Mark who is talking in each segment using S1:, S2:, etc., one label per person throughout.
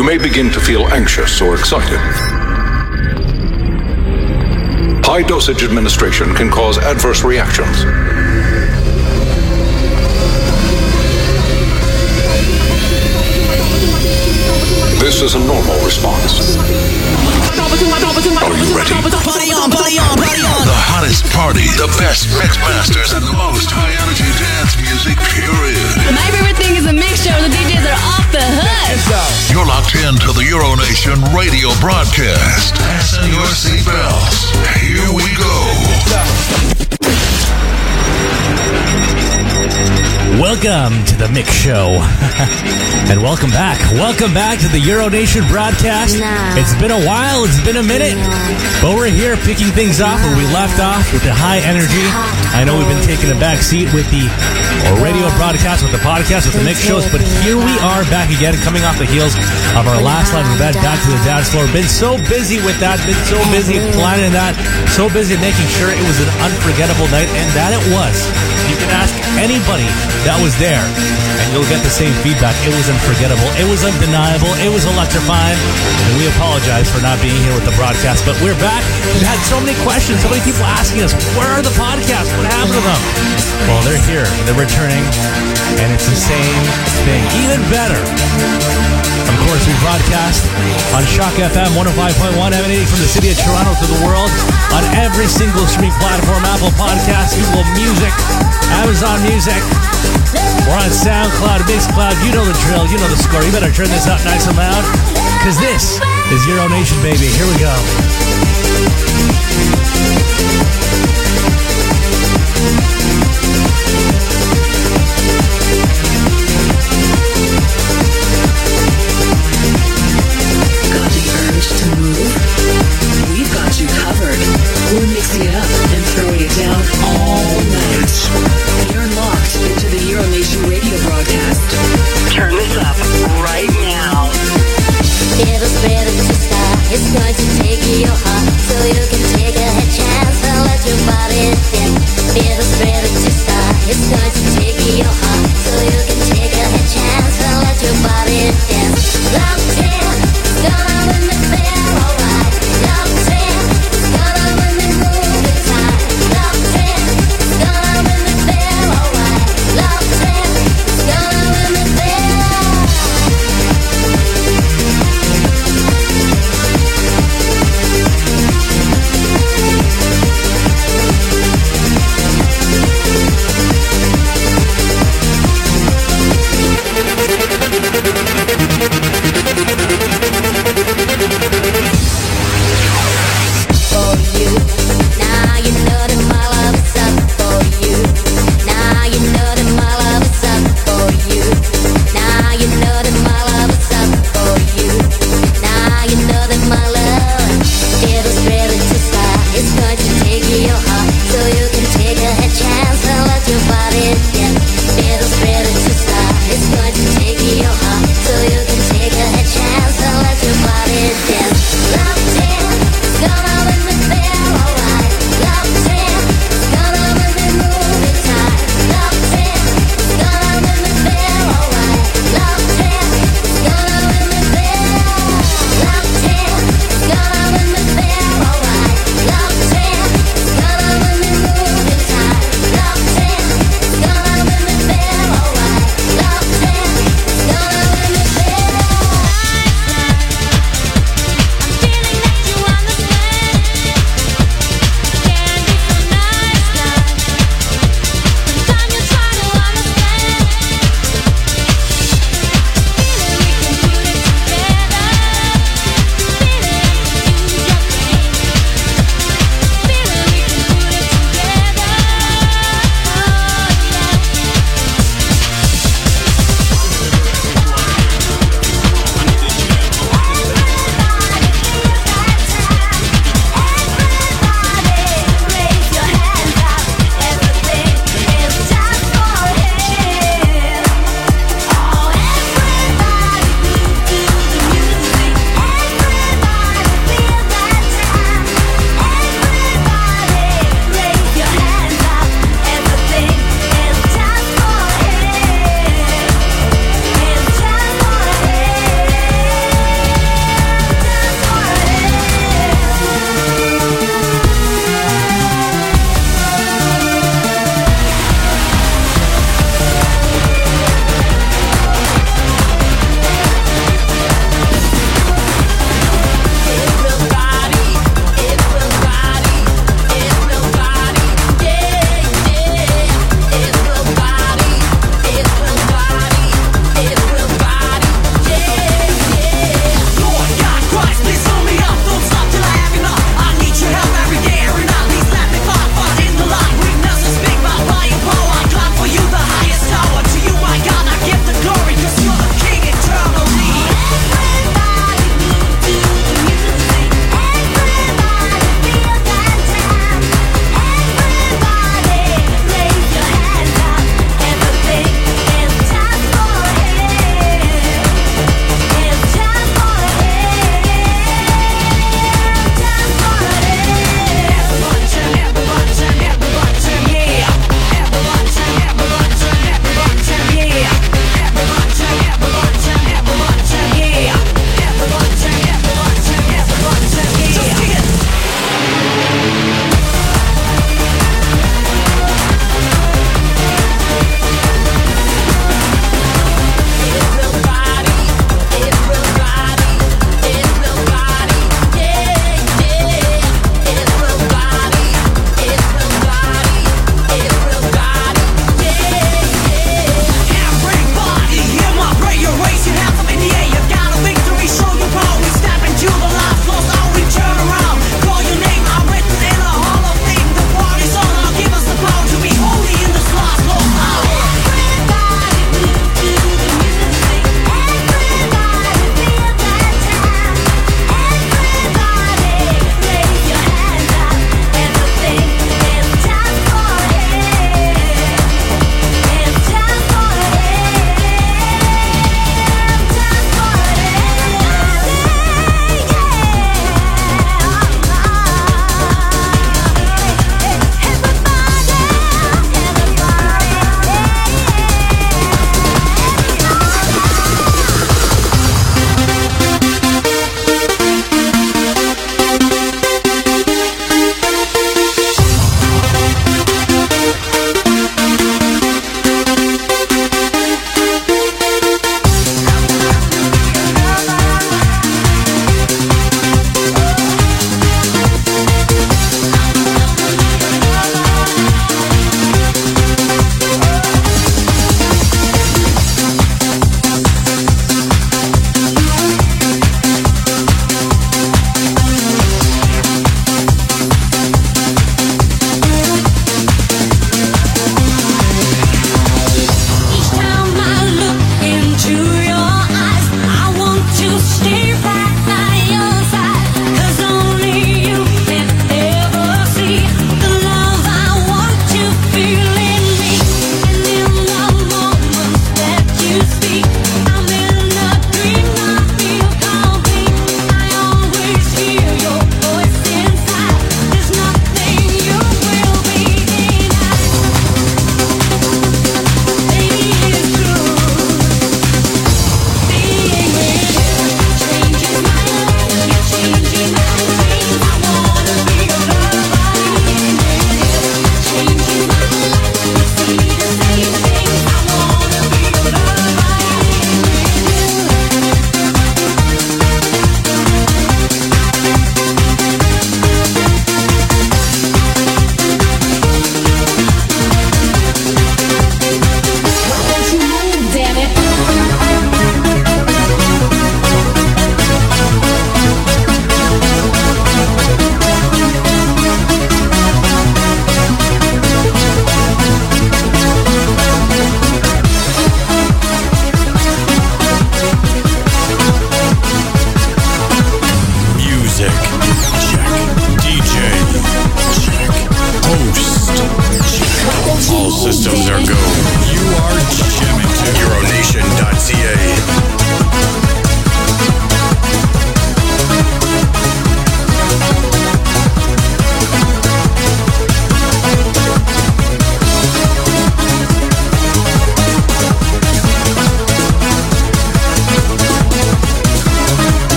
S1: you may begin to feel anxious or excited. High dosage administration can cause adverse reactions. This is a normal response. Are you ready?
S2: Party on, party on, party on.
S3: The hottest party, the best mix masters, and the most high energy dance music, period.
S4: My favorite thing is a mixture. The DJs are off the hook.
S3: You're locked into the Euronation radio broadcast. Fasten your seatbelts. Here we go.
S5: Welcome to the Mix Show. And welcome back. Welcome back to the Euronation broadcast. It's been a while. It's been a minute. But we're here picking things off where we left off with the high energy. I know we've been taking a back seat with the radio broadcast, with the podcast, with the Mix Shows. But here we are back again, coming off the heels of our last live event, Back to the Dance Floor. Been so busy with that. Been so busy planning that. So busy making sure it was an unforgettable night. And that it was. You can ask anybody that was there, and you'll get the same feedback. It was unforgettable. It was undeniable. It was electrifying. And we apologize for not being here with the broadcast, but we're back. We've had so many questions, so many people asking us, where are the podcasts? What happened to them? Well, they're here. They're returning, and it's the same thing. Even better. Of course, we broadcast on Shock FM 105.1, emanating from the city of Toronto to the world, on every single streaming platform, Apple Podcasts, Google Music, Amazon Music. We're on SoundCloud, Mixcloud. You know the drill. You know the score. You better turn this up nice and loud, because this is Euronation, baby. Here we go.
S6: Got the urge to move? We've got you covered. We're mixing it up and throwing it down all night. You're locked into the Euronation radio broadcast. Turn this up right now.
S7: Feel the spirit to start. It's going to take your heart, so you can take a chance and let your body think. Feel the spirit to start. It's going to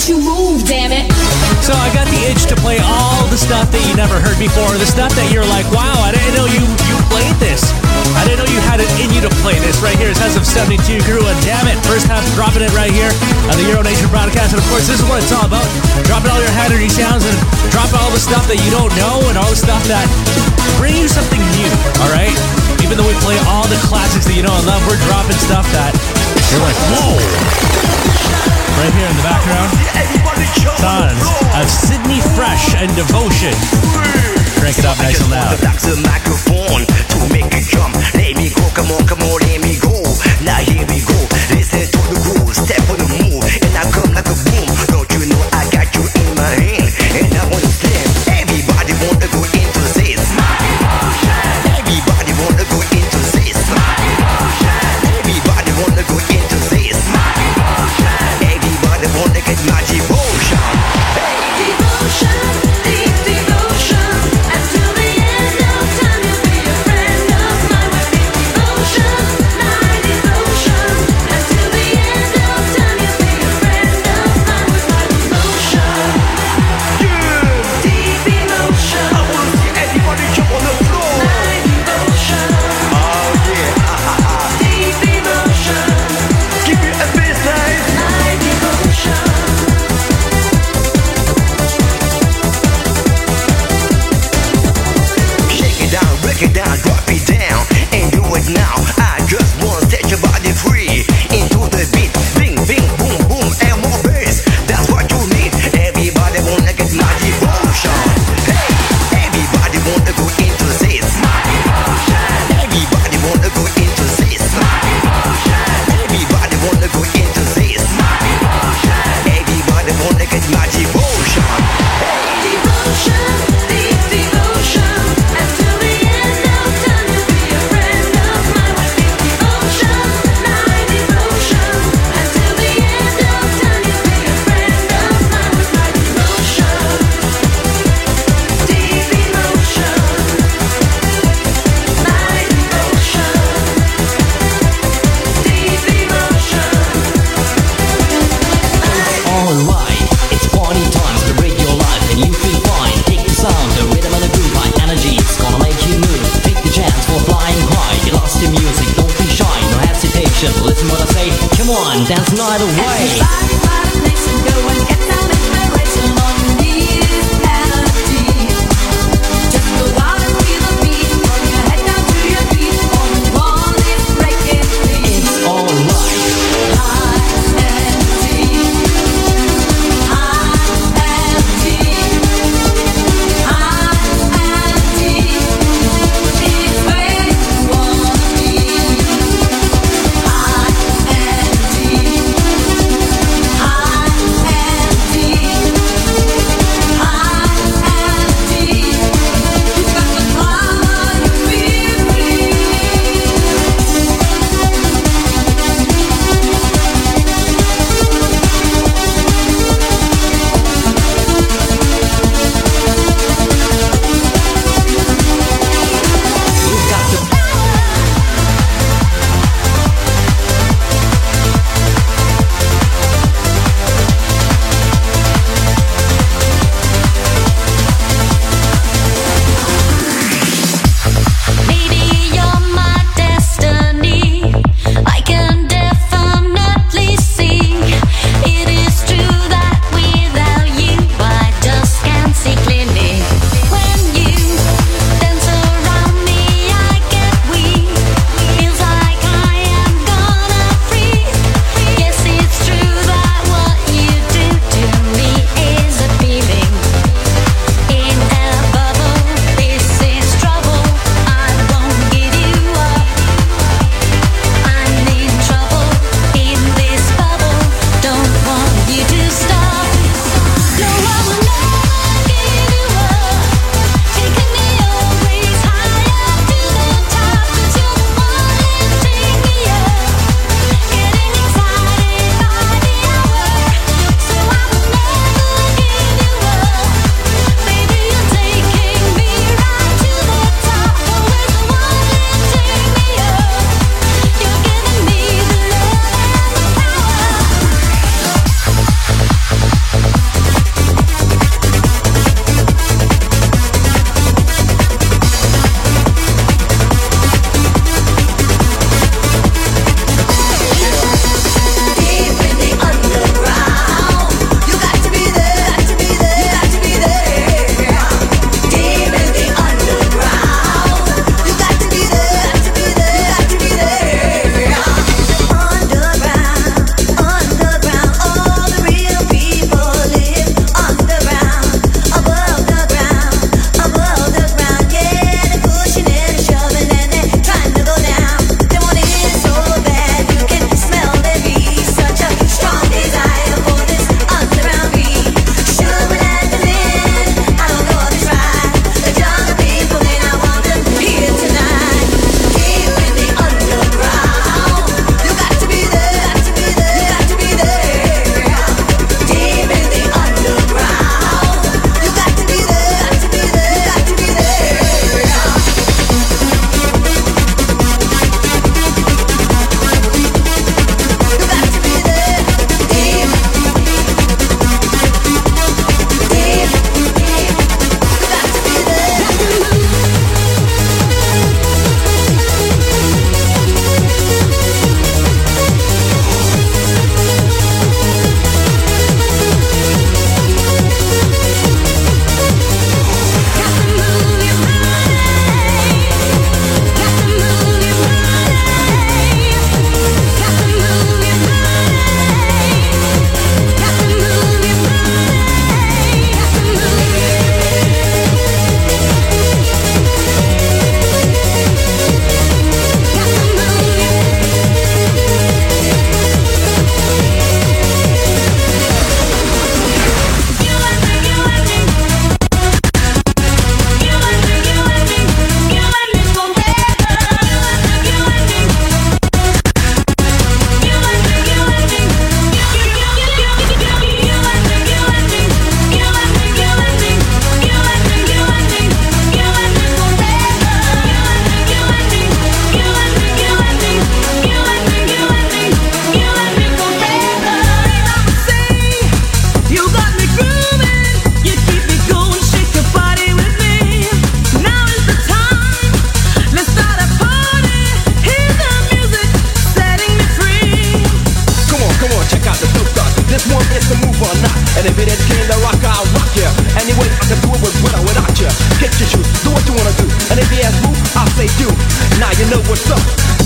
S4: makes you move, damn it.
S5: So I got the itch to play all the stuff that you never heard before, the stuff that you're like, wow, I didn't know you played this. I didn't know you had it in you to play this. Right here is House of 72 Crew, and damn it, first half dropping it right here on the Euro Nation broadcast. And of course, this is what it's all about. Dropping all your Hattery sounds and dropping all the stuff that you don't know and all the stuff that bring you something new, all right? Even though we play all the classics that you know and love, we're dropping stuff that you're like, whoa. Right here in the background, sounds of Sydney Fresh and Devotion. Crank it up nice and loud.
S8: That's the microphone to make it jump. Let me go, come on, let me go. Now here we go. Listen to the groove, step on the move, and I come like a boom. Don't you know I got you in my hand, and I wanna slam. Everybody wanna go into this. Everybody wanna go into this. Everybody wanna go into this. Everybody wanna get my devotion.
S6: Devotion, deep devotion. Until the end of time, you'll be a friend of mine. With deep devotion, my devotion. Until the end of time, you'll be a friend of mine. With my devotion, deep emotion.
S8: I wanna see everybody jump on the floor.
S6: My devotion,
S8: Oh yeah,
S6: deep emotion.
S8: give me a baseline.
S6: My devotion.
S8: Shake it down, break it down, drop it down, and do it now. I just wanna set your body free into the beat. Bing, bing, boom, boom, and more bass. That's what you need. Everybody wanna get my devotion. Hey, everybody wanna go into this. Everybody wanna go into this. Everybody wanna go into this. Everybody wanna get my devotion.
S6: Devotion, deep devotion. Until the end of time, you'll be a friend of mine. With deep devotion, my devotion. Until the end of time, you'll be a friend of mine. With my devotion, deep emotion. My devotion, deep emotion.
S2: Alright, it's party time, celebrate your life and you feel fine. Take the sound, the rhythm and the groove, high energy, it's gonna make you move. Take the chance for flying high, get lost in music, don't be shy, no hesitation. Listen what I say, come on, dance the night away.
S6: Everybody find a place and go and get some inspiration. All you need is energy. Just go out and feel the beat, from your head down to your feet. All you want is breaking free.
S2: It's alright.
S6: High energy, high energy, high energy. It's where you wanna be. High energy, high energy.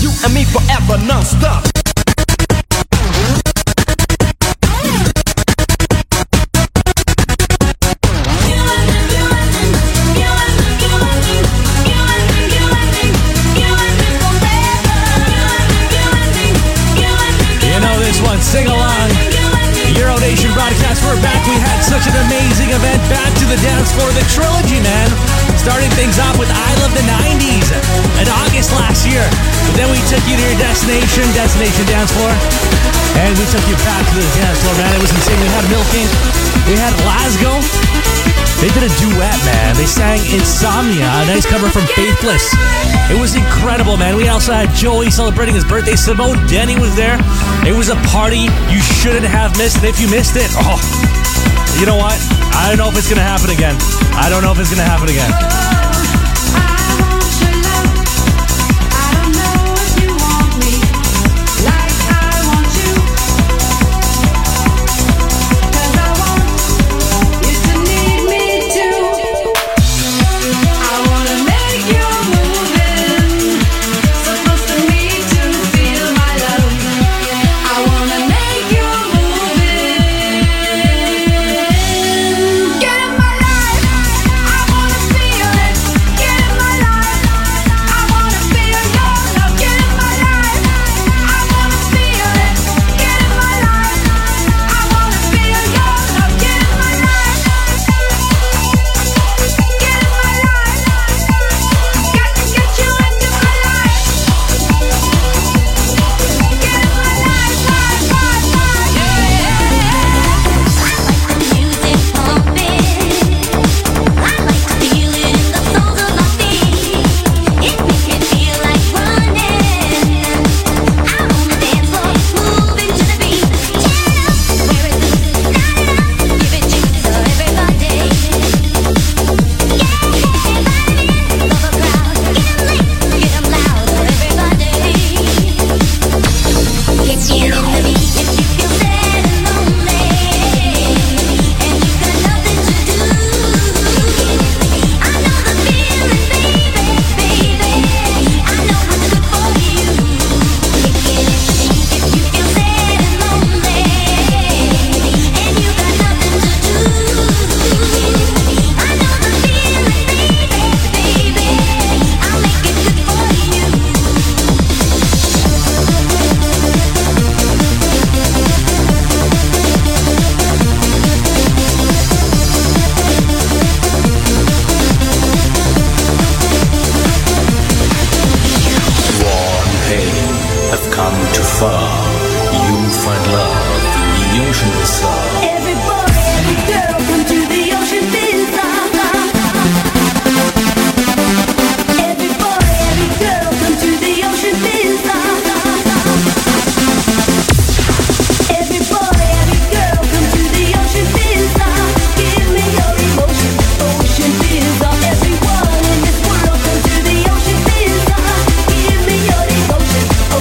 S8: you and me forever non-stop.
S5: Sing along. Euro Nation broadcast. We're back. We had such an amazing event. Back to the dance floor. The trilogy, man. Starting things off with I Love the 90s in August last year. But then we took you to your destination dance floor. And we took you back to the dance floor, man. It was insane. We had Milking. We had Glasgow. They did a duet, man. They sang Insomnia, a nice cover from Faithless. It was incredible, man. We also had Joey celebrating his birthday. Simone Denny was there. It was a party you shouldn't have missed. And if you missed it, you know what? I don't know if it's going to happen again. I don't know if it's going to happen again.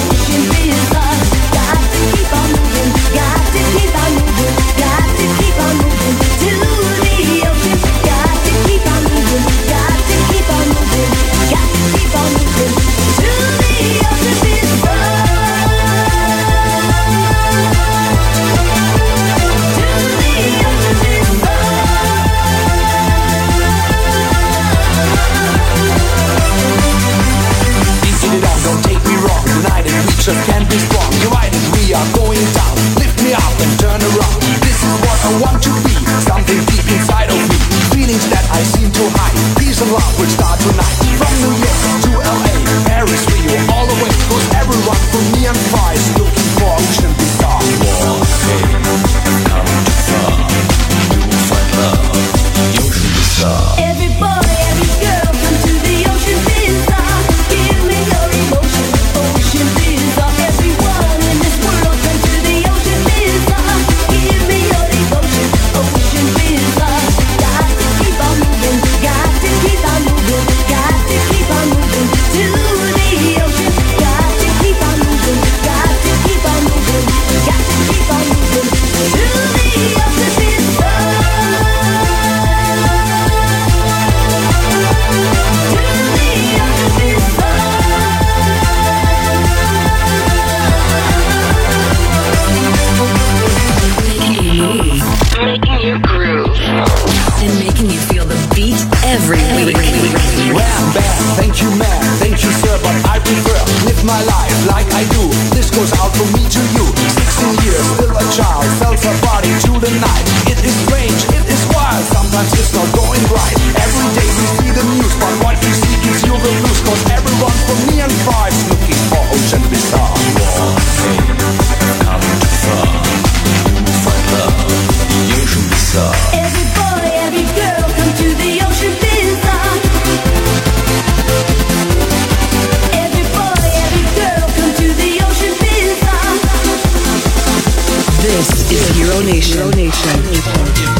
S7: Got to keep on
S9: like I do. This goes out from me to you. 16 years, still a child, sells her body to the night. It is strange, it is wild, sometimes it's not going right. Every day we see the news, but what we see gives you the blues. Cause everyone from me and five's looking for Ocean Bizarre. Come too far, find love, the Ocean Bizarre.
S7: Every boy, every girl, come to the Ocean Bizarre. Every boy, every girl, come to the Ocean Bizarre.
S6: This is Euro Nation.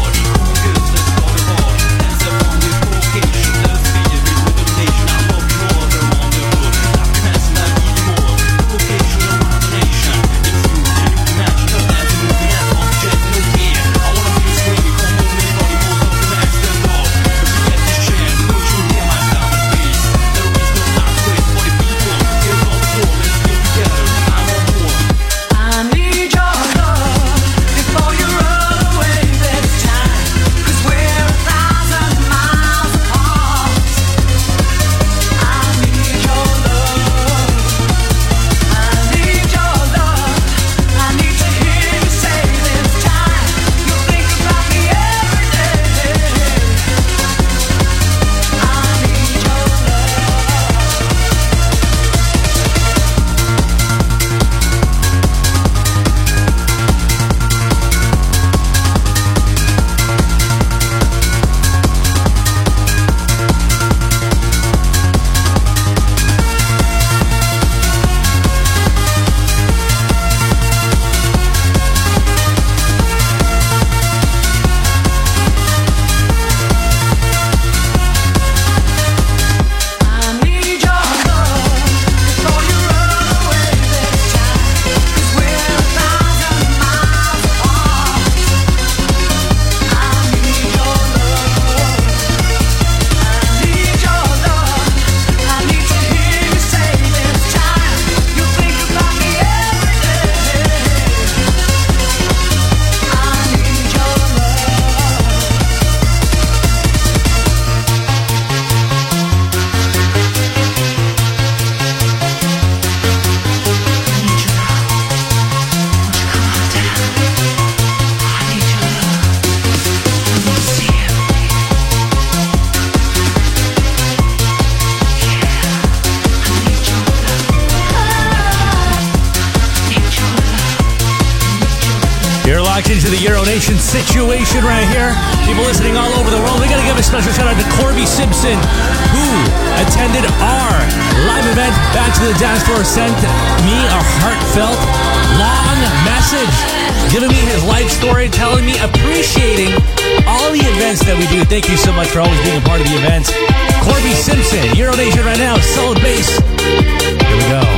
S5: Into the Euro Nation situation right here. People listening all over the world. We got to give a special shout out to Corby Simpson, who attended our live event, Back to the Dance Floor, sent me a heartfelt, long message, giving me his life story, telling me, appreciating all the events that we do. Thank you so much for always being a part of the events. Corby Simpson, Euro Nation right now, solid bass. Here we go.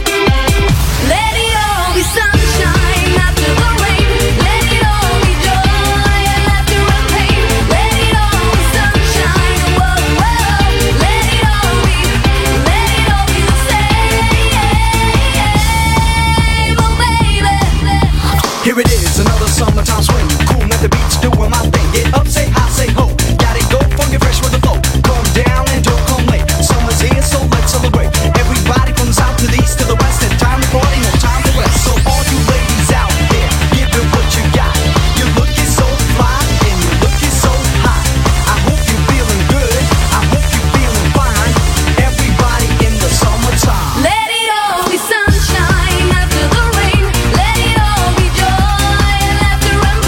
S7: Let it all be sunshine after the rain. Let it all be joy after a pain. Let it all be sunshine, whoa, whoa. Let it all be the same, oh baby.
S9: Here it is, another summertime swing. Cool at the beach, doing my thing. Get up, say hi, say ho. Got it, go, funky fresh with the flow. Come down and don't come late. Summer's here, so let's celebrate. Everybody from the south to the east to the west. It's time to party, no time to rest. So all you ladies out there, give it what you got. You're looking so fly and you're looking so hot. I hope you're feeling good. I hope you're feeling fine. Everybody in the summertime.
S7: Let it all be sunshine after the rain. Let it all be joy after a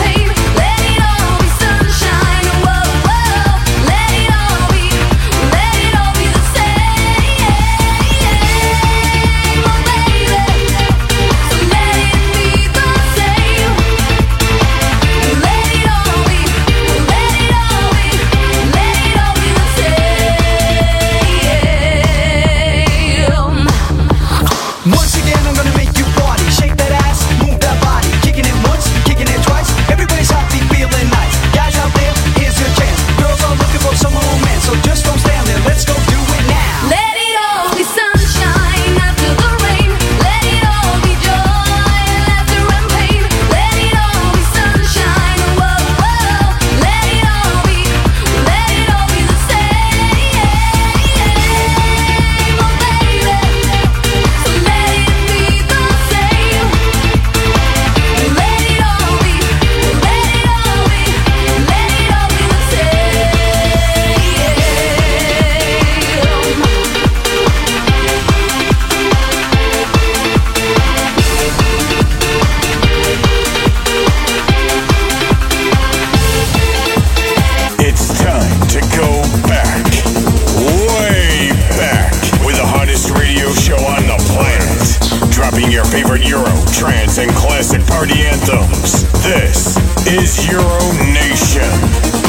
S10: favorite Euro, trance, and classic party anthems. This is Euro Nation.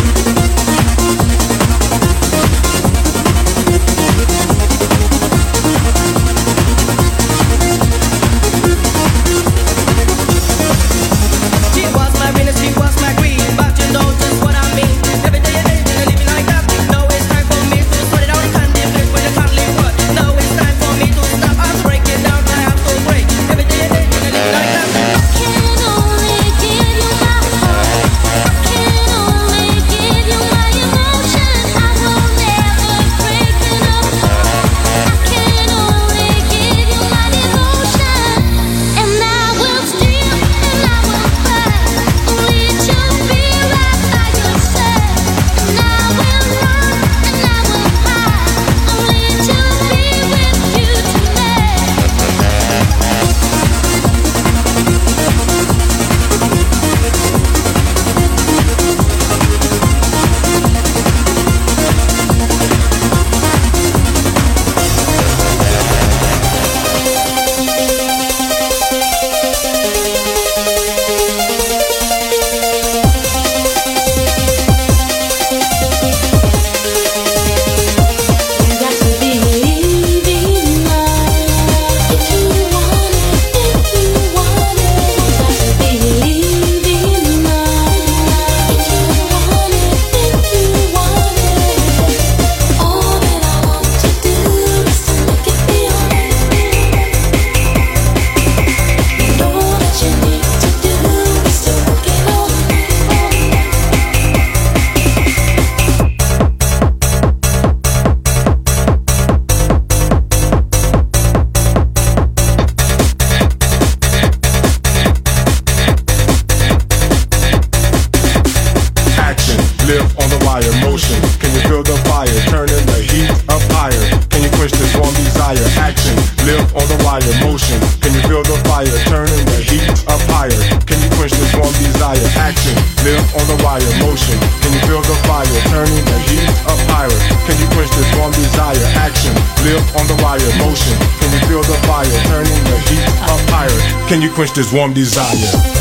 S11: Can you quench this warm desire?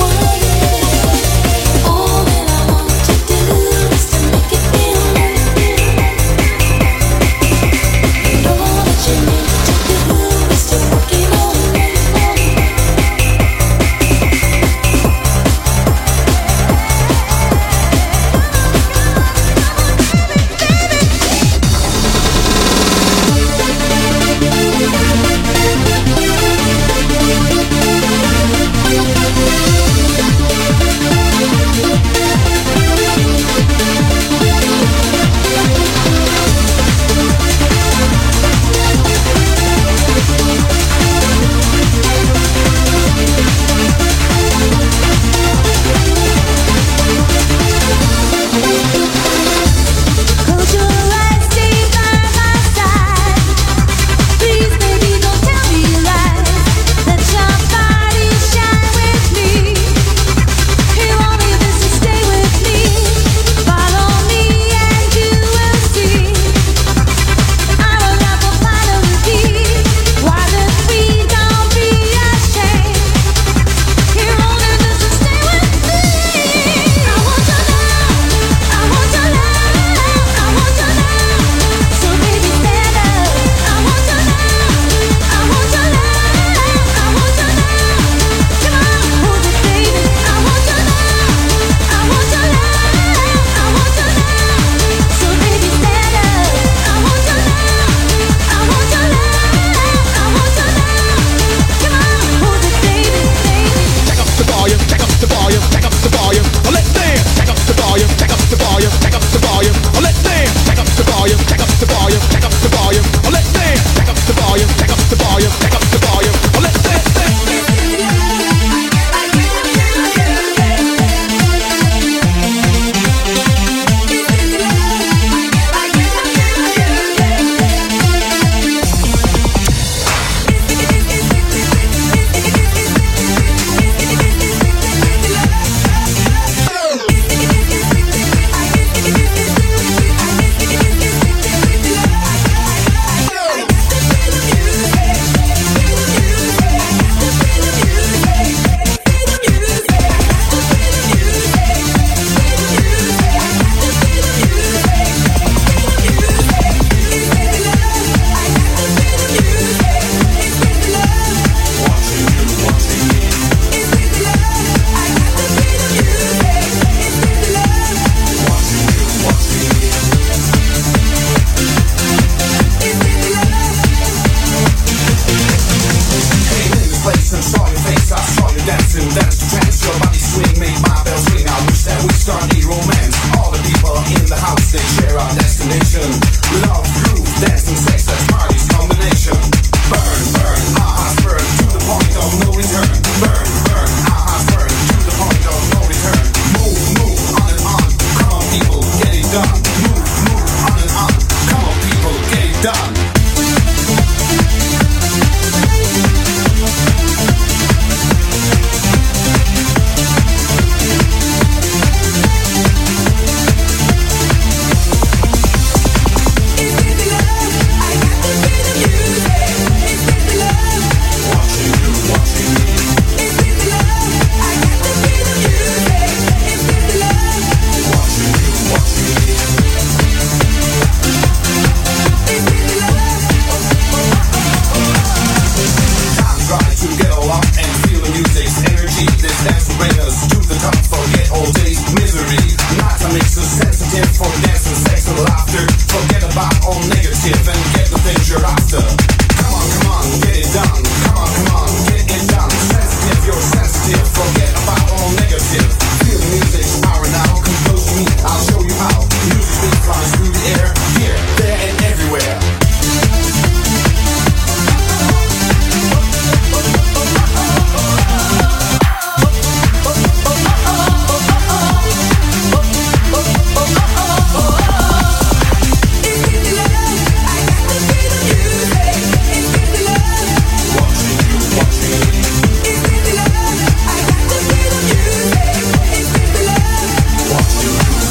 S7: All that I want to do is to make it feel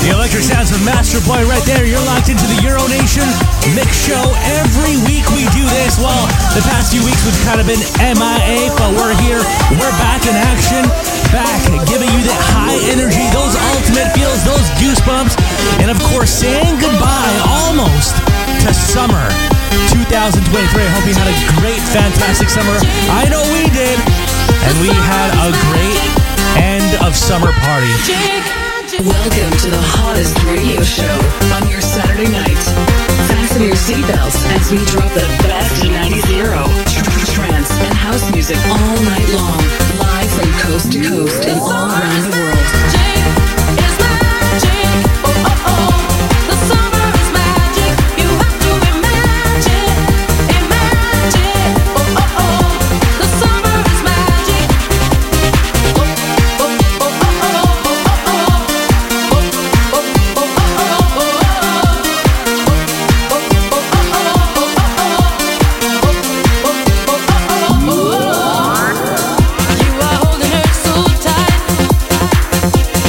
S5: The electric sounds of Master Boy right there. You're locked into the Euro Nation Mix Show. Every week we do this. Well, the past few weeks we've kind of been MIA, but we're here. We're back in action. Back giving you that high energy, those ultimate feels, those goosebumps. And of course, saying goodbye almost to summer 2023. I hope you had a great, fantastic summer. I know we did. And we had a great end of summer party.
S6: Welcome to the hottest radio show on your Saturday night. Fasten your seatbelts as we drop the best 90s Euro, trance, and house music all night long, live from coast to coast and all around the world.
S7: You are holding her so tight.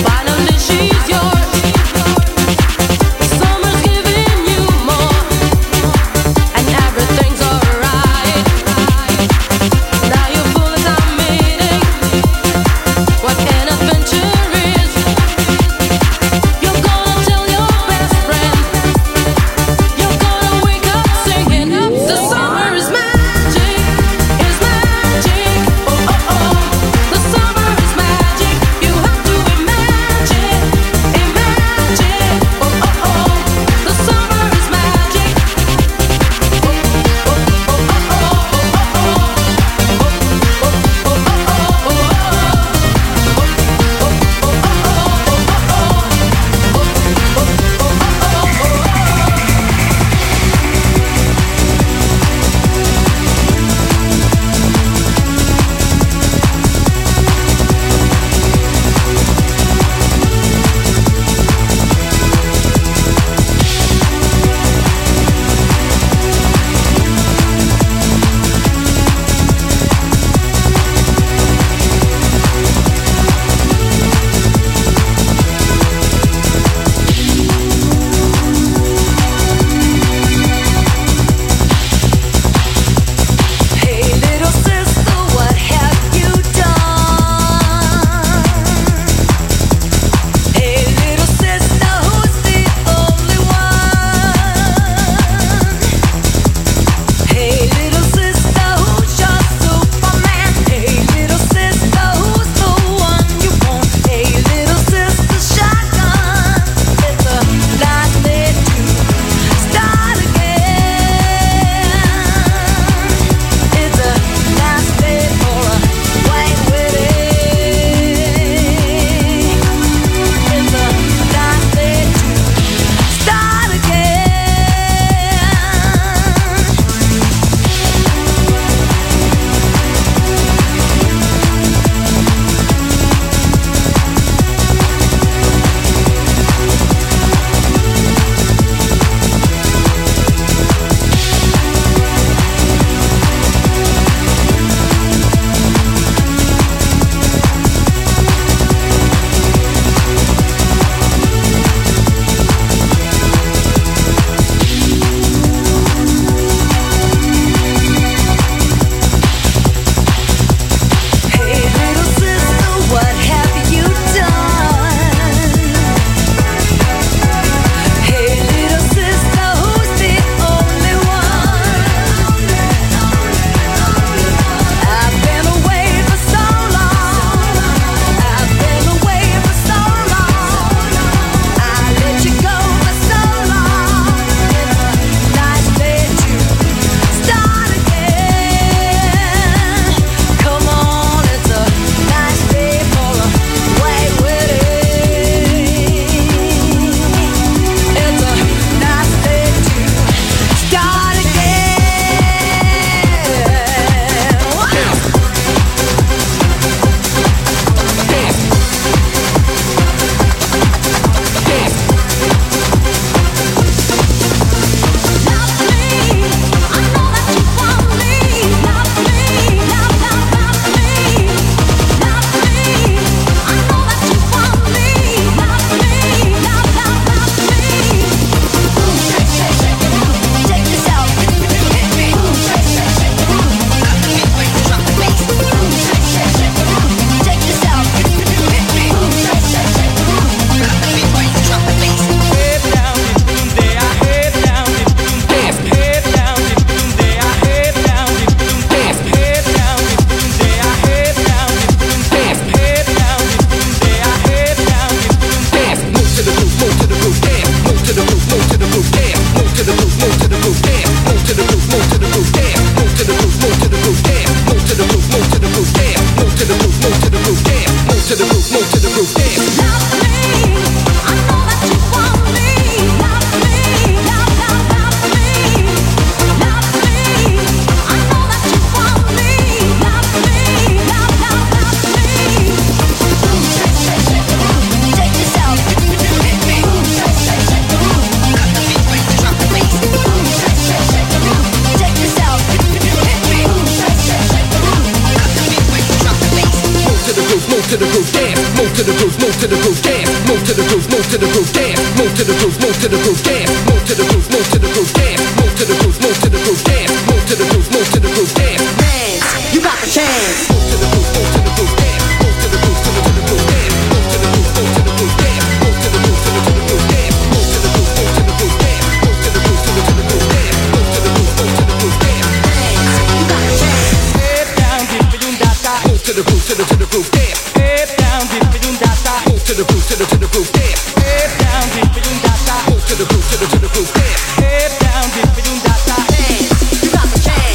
S9: to the groove, dance, move to the groove, move to the groove, dance, move to the groove, move to the groove, dance, move to the groove, move to the groove, dance, move to the groove, move to the groove, dance, move to the groove, move to the groove, dance. Dance, you got the chance. Move to the groove, move to the groove, dance, move to the groove, to the groove, dance, move to the groove, move to the groove, dance, move to the groove, to the groove, dance, move to the groove, move to the groove, dance, move to the groove, to the groove, dance, move to the groove, move to the groove, dance. Dance, you got the chance. Step down, dip it in that side. Move to the groove, to the groove, dance. Step down, dip it in that side. Move to the groove, to the groove, dance. Step down, dip it in that side. Move to the groove, to the groove, dance. Step down, dip it in that side. Dance, you got the chance.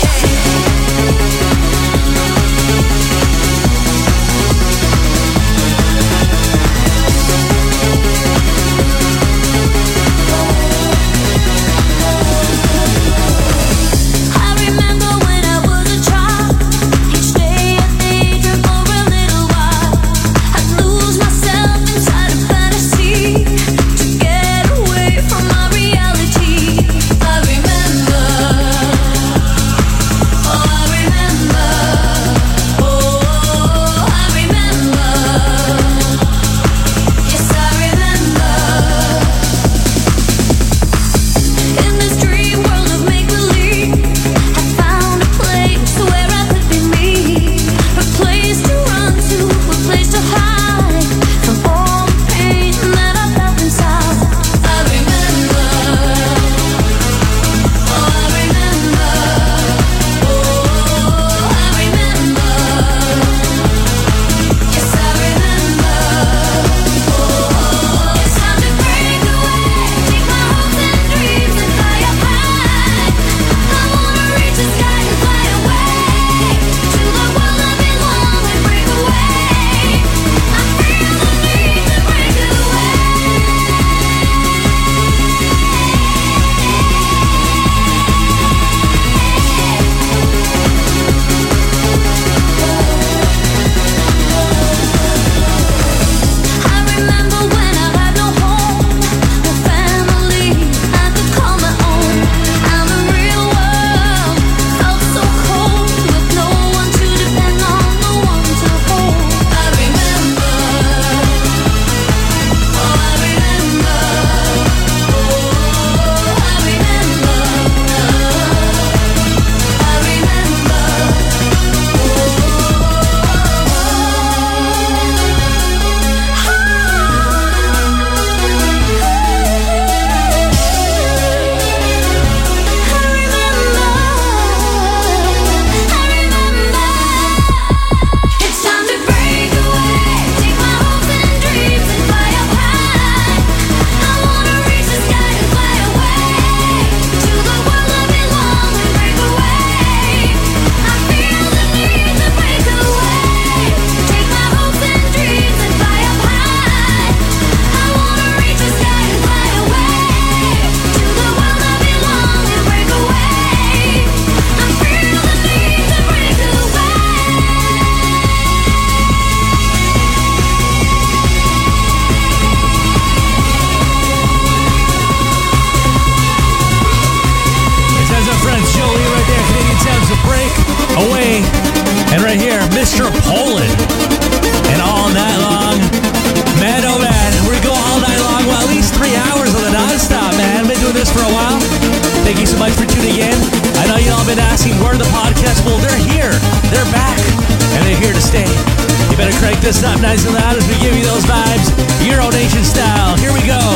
S5: Mr. Poland. And all night long, man, oh man, we go all night long, well, at least 3 hours on the non-stop, man. Been doing this for a while. Thank you so much for tuning in. I know you all been asking where the podcast. Well, they're here. They're back. And they're here to stay. You better crank this up nice and loud as we give you those vibes. Euro Nation style. Here we go.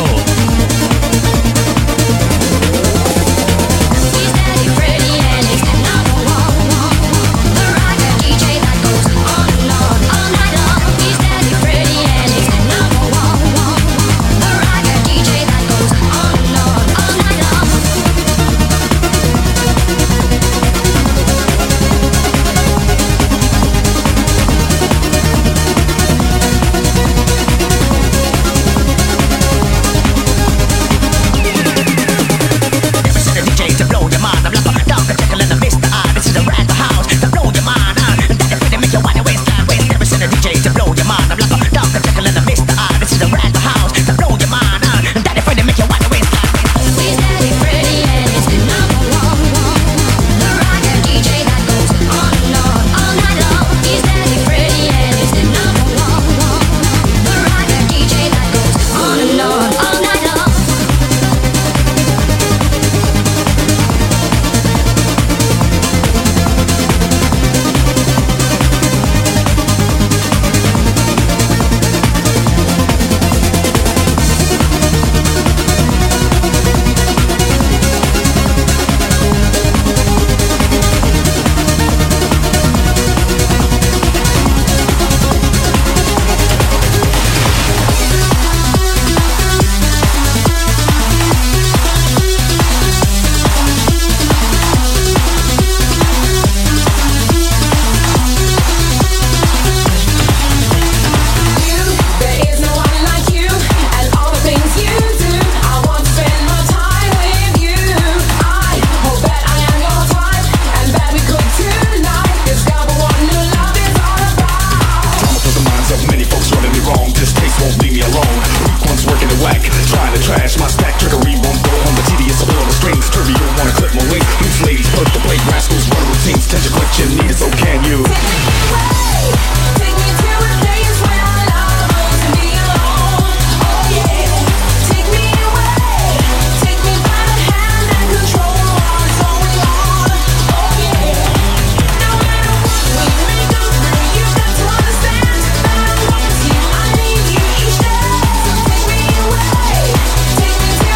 S12: trash, my stack trickery won't go on the tedious pull on the strings. Turbio wanna clip my link. Loose ladies, birth the plate, rascals, run routines. Tend to what you need, so can you?
S7: Take me to a place where I love to be alone. Oh yeah, take me away. Take me by the hand and control what's going on. Oh yeah. No matter what we may go through, you've got to understand that I want you, I need you each day. So take me away. Take me to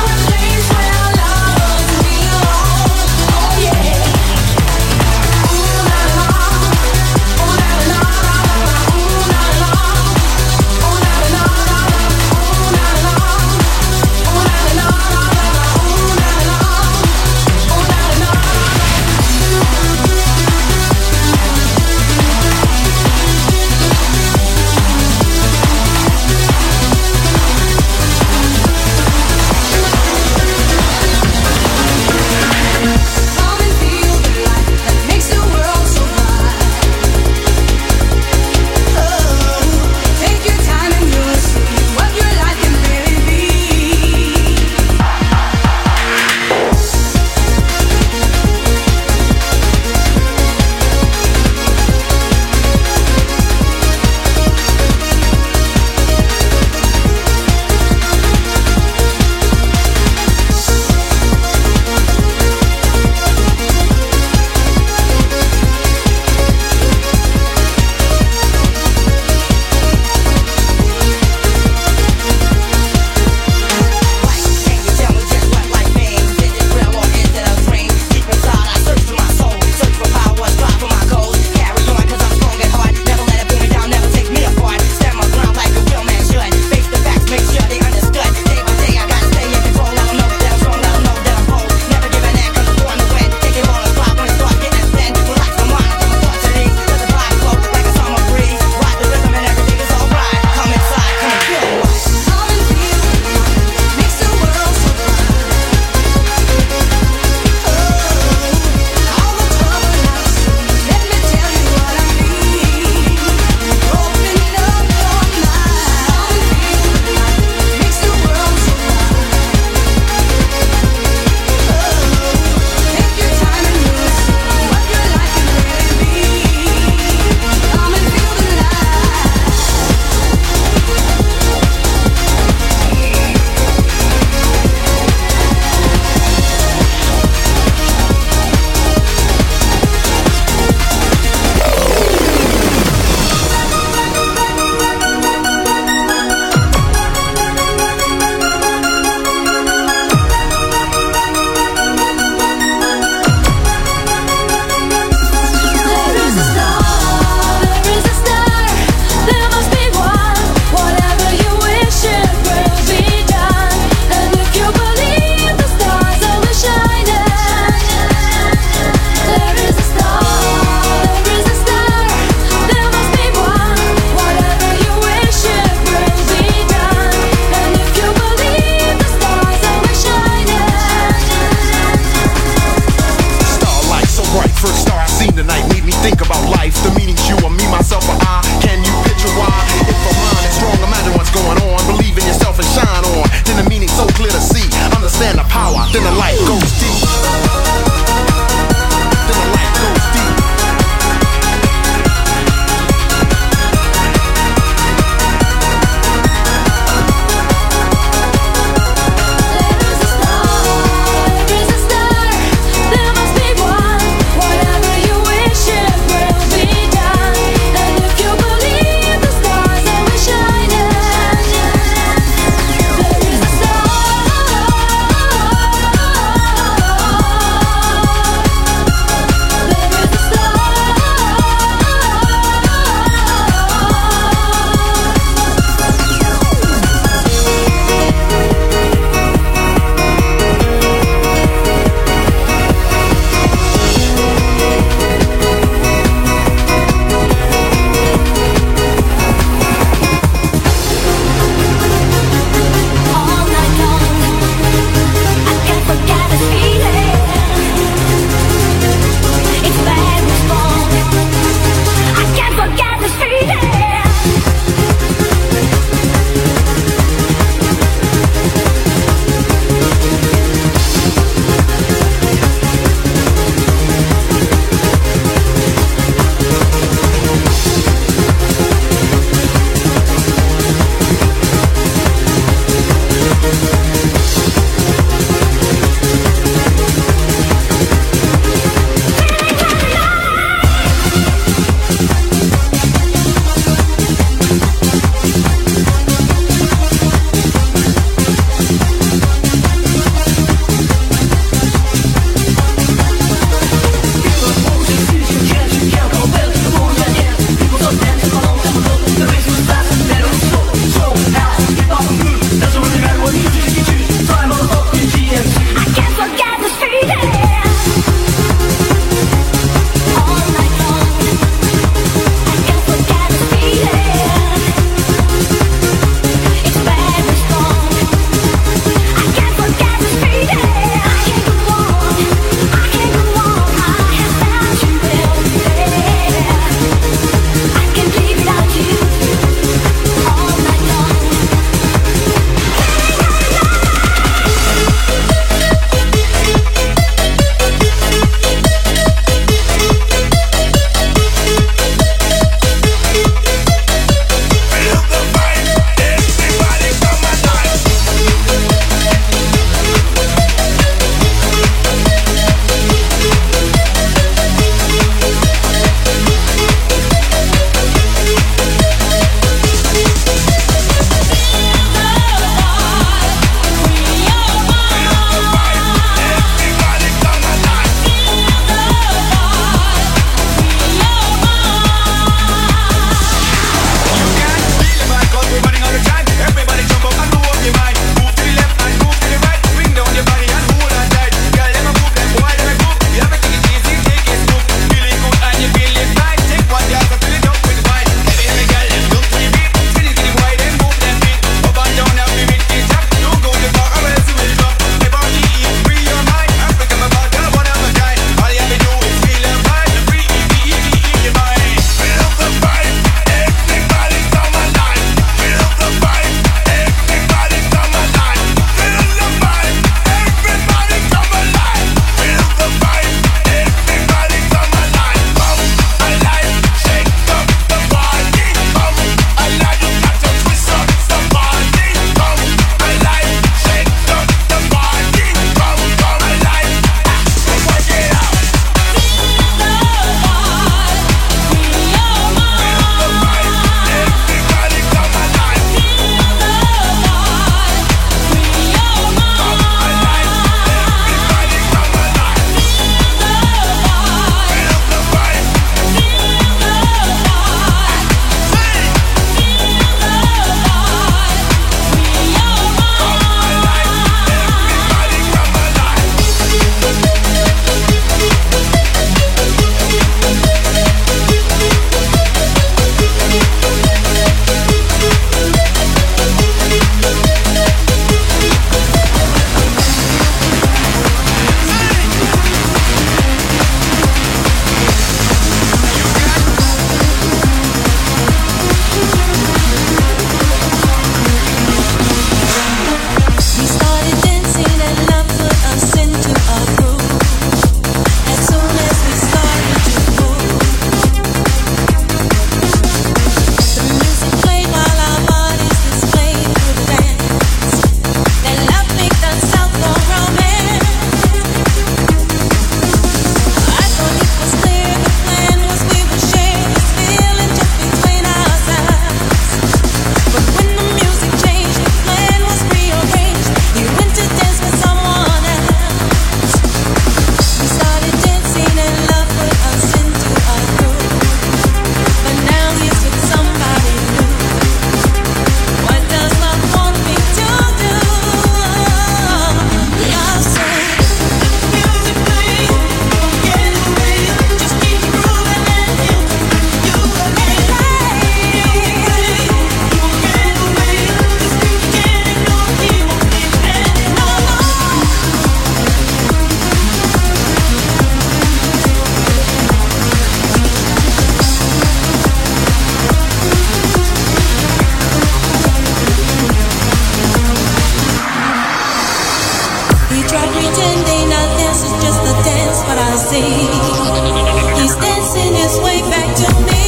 S13: pretending our dance is just a dance, but I see he's dancing his way back to me.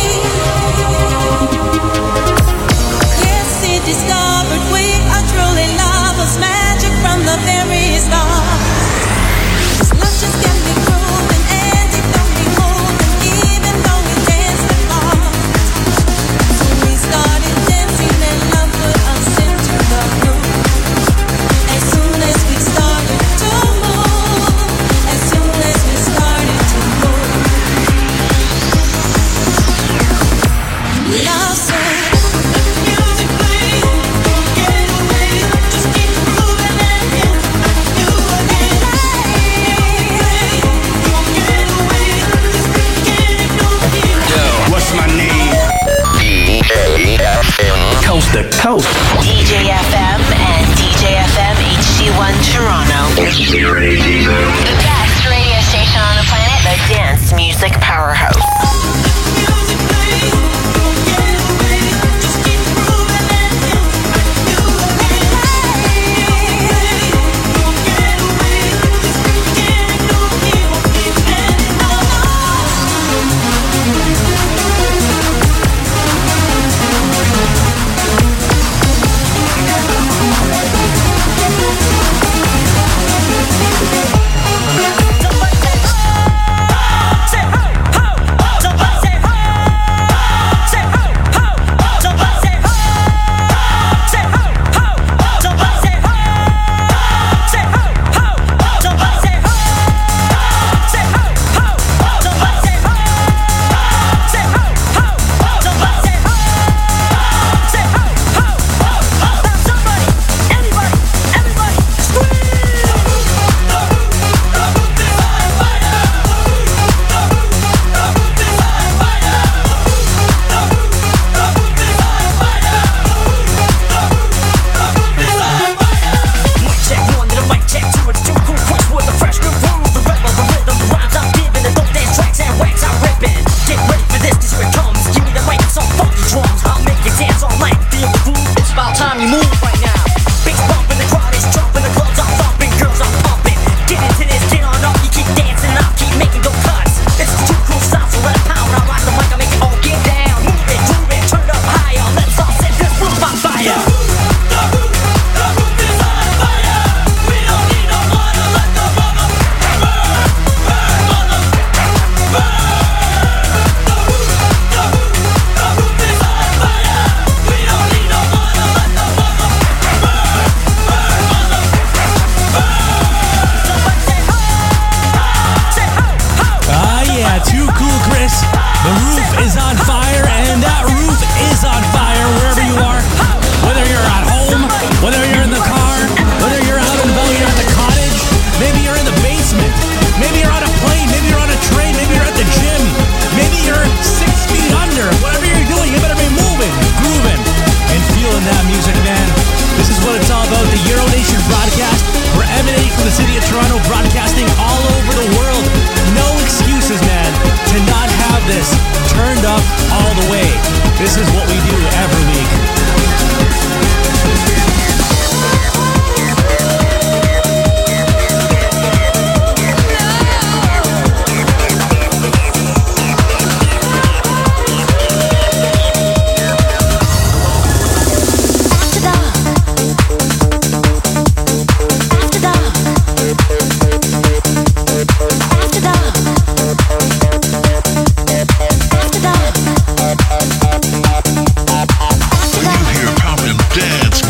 S13: Yes, he discovered we are truly lovers, magic from the very start. His love just kept me grooving and he felt me moving, even though we danced apart. So we started dancing and love put us into the groove. As soon as we started to move, as soon as we started to move, love said, let the music play, don't get away, just keep moving and hit you again. Don't get away, just can't ignore you.
S12: Yo, what's my name? Coast to coast.
S14: DJ FM and DJ FM HD1 Toronto. The best radio station on the planet, the dance music powerhouse.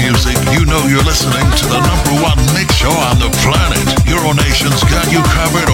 S3: You're listening to the #1 mix show on the planet. Euronation's got you covered